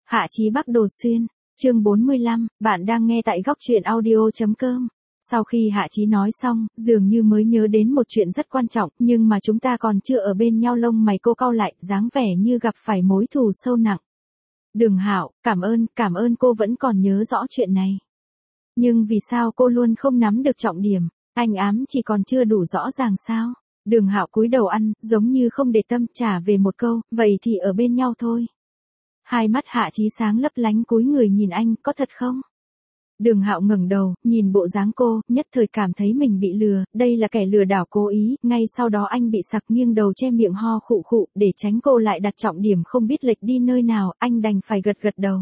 Hạ Chí Bắc Đồ Xuyên, chương 45, bạn đang nghe tại góc truyện audio.com. Sau khi Hạ Chí nói xong, dường như mới nhớ đến một chuyện rất quan trọng, nhưng mà chúng ta còn chưa ở bên nhau. Lông mày cô cau lại, dáng vẻ như gặp phải mối thù sâu nặng. Đường Hạo, cảm ơn cô vẫn còn nhớ rõ chuyện này. Nhưng vì sao cô luôn không nắm được trọng điểm, anh ám chỉ còn chưa đủ rõ ràng sao? Đường Hạo cúi đầu ăn, giống như không để tâm, trả về một câu, vậy thì ở bên nhau thôi. Hai mắt Hạ Chí sáng lấp lánh, cúi người nhìn anh, có thật không? Đường Hạo ngẩng đầu, nhìn bộ dáng cô, nhất thời cảm thấy mình bị lừa, đây là kẻ lừa đảo cố ý. Ngay sau đó anh bị sặc, nghiêng đầu che miệng ho khụ khụ, để tránh cô lại đặt trọng điểm không biết lệch đi nơi nào, anh đành phải gật đầu.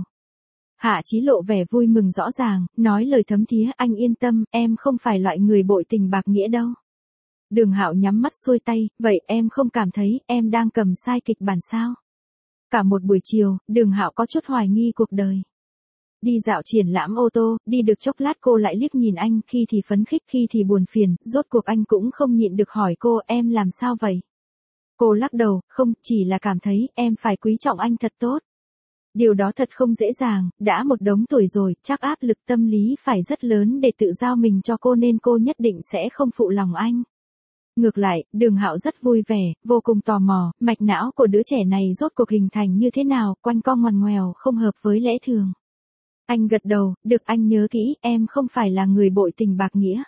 Hạ Chí lộ vẻ vui mừng rõ ràng, nói lời thấm thía, anh yên tâm, em không phải loại người bội tình bạc nghĩa đâu. Đường Hạo nhắm mắt xuôi tay, vậy em không cảm thấy em đang cầm sai kịch bản sao? Cả một buổi chiều, Đường Hạo có chút hoài nghi cuộc đời. Đi dạo triển lãm ô tô, đi được chốc lát cô lại liếc nhìn anh, khi thì phấn khích, khi thì buồn phiền, rốt cuộc anh cũng không nhịn được hỏi cô, em làm sao vậy? Cô lắc đầu, không, chỉ là cảm thấy em phải quý trọng anh thật tốt. Điều đó thật không dễ dàng, đã một đống tuổi rồi, chắc áp lực tâm lý phải rất lớn để tự giao mình cho cô, nên cô nhất định sẽ không phụ lòng anh. Ngược lại, Đường Hạo rất vui vẻ, vô cùng tò mò, mạch não của đứa trẻ này rốt cuộc hình thành như thế nào, quanh co ngoằn ngoèo, không hợp với lẽ thường. Anh gật đầu, được, anh nhớ kỹ, em không phải là người bội tình bạc nghĩa.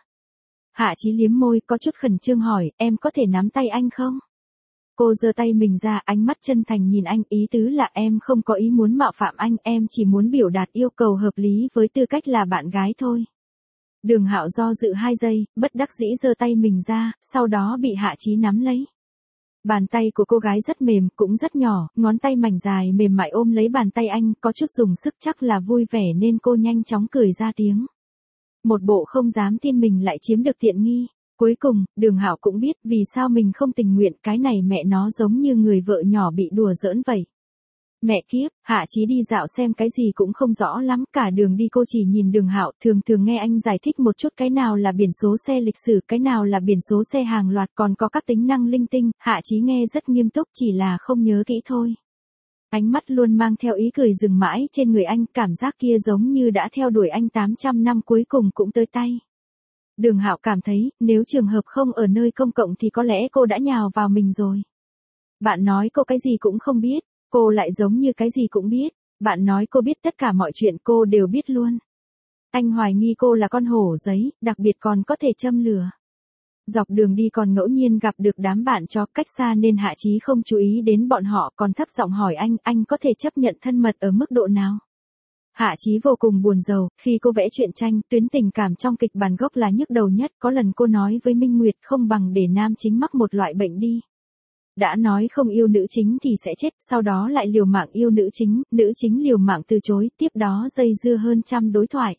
Hạ Chí liếm môi, có chút khẩn trương hỏi, em có thể nắm tay anh không? Cô giơ tay mình ra, ánh mắt chân thành nhìn anh, ý tứ là em không có ý muốn mạo phạm anh, em chỉ muốn biểu đạt yêu cầu hợp lý với tư cách là bạn gái thôi. Đường Hạo do dự 2 giây, bất đắc dĩ giơ tay mình ra, sau đó bị Hạ Chí nắm lấy. Bàn tay của cô gái rất mềm, cũng rất nhỏ, ngón tay mảnh dài mềm mại ôm lấy bàn tay anh, có chút dùng sức, chắc là vui vẻ nên cô nhanh chóng cười ra tiếng. Một bộ không dám tin mình lại chiếm được tiện nghi. Cuối cùng, Đường Hạo cũng biết vì sao mình không tình nguyện, cái này mẹ nó giống như người vợ nhỏ bị đùa giỡn vậy. Mẹ kiếp, Hạ Chí đi dạo xem cái gì cũng không rõ lắm, cả đường đi cô chỉ nhìn Đường Hạo, thường nghe anh giải thích một chút, cái nào là biển số xe lịch sử, cái nào là biển số xe hàng loạt, còn có các tính năng linh tinh. Hạ Chí nghe rất nghiêm túc, chỉ là không nhớ kỹ thôi. Ánh mắt luôn mang theo ý cười dừng mãi trên người anh, cảm giác kia giống như đã theo đuổi anh 800 năm cuối cùng cũng tới tay. Đường Hạo cảm thấy, nếu trường hợp không ở nơi công cộng thì có lẽ cô đã nhào vào mình rồi. Bạn nói cô cái gì cũng không biết, cô lại giống như cái gì cũng biết. Bạn nói cô biết tất cả mọi chuyện, cô đều biết luôn. Anh hoài nghi cô là con hổ giấy, đặc biệt còn có thể châm lửa. Dọc đường đi còn ngẫu nhiên gặp được đám bạn cho, cách xa nên Hạ Chí không chú ý đến bọn họ, còn thấp giọng hỏi anh có thể chấp nhận thân mật ở mức độ nào? Hạ Chí vô cùng buồn rầu, khi cô vẽ truyện tranh, tuyến tình cảm trong kịch bản gốc là nhức đầu nhất, có lần cô nói với Minh Nguyệt, không bằng để nam chính mắc một loại bệnh đi. Đã nói không yêu nữ chính thì sẽ chết, sau đó lại liều mạng yêu nữ chính liều mạng từ chối, tiếp đó dây dưa hơn trăm đối thoại.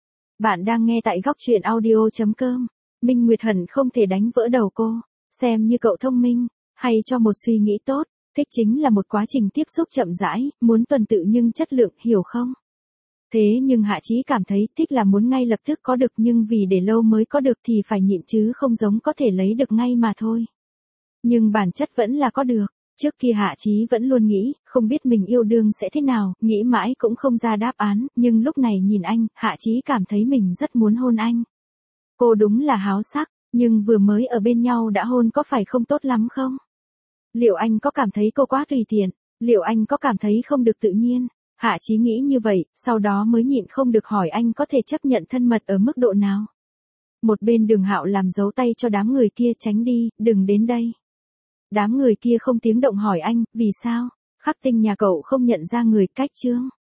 Bạn đang nghe tại góc truyện audio.com. Minh Nguyệt hận không thể đánh vỡ đầu cô, xem như cậu thông minh, hay cho một suy nghĩ tốt, thích chính là một quá trình tiếp xúc chậm rãi, muốn tuần tự nhưng chất lượng, hiểu không? Thế nhưng Hạ Chí cảm thấy thích là muốn ngay lập tức có được, nhưng vì để lâu mới có được thì phải nhịn chứ không giống có thể lấy được ngay mà thôi. Nhưng bản chất vẫn là có được. Trước kia Hạ Chí vẫn luôn nghĩ, không biết mình yêu đương sẽ thế nào, nghĩ mãi cũng không ra đáp án, nhưng lúc này nhìn anh, Hạ Chí cảm thấy mình rất muốn hôn anh. Cô đúng là háo sắc, nhưng vừa mới ở bên nhau đã hôn có phải không tốt lắm không? Liệu anh có cảm thấy cô quá tùy tiện? Liệu anh có cảm thấy không được tự nhiên? Hạ Chí nghĩ như vậy, sau đó mới nhịn không được hỏi anh có thể chấp nhận thân mật ở mức độ nào? Một bên Đường Hạo làm dấu tay cho đám người kia, tránh đi, đừng đến đây. Đám người kia không tiếng động hỏi anh, vì sao? Khắc Tinh nhà cậu không nhận ra người, cách chương.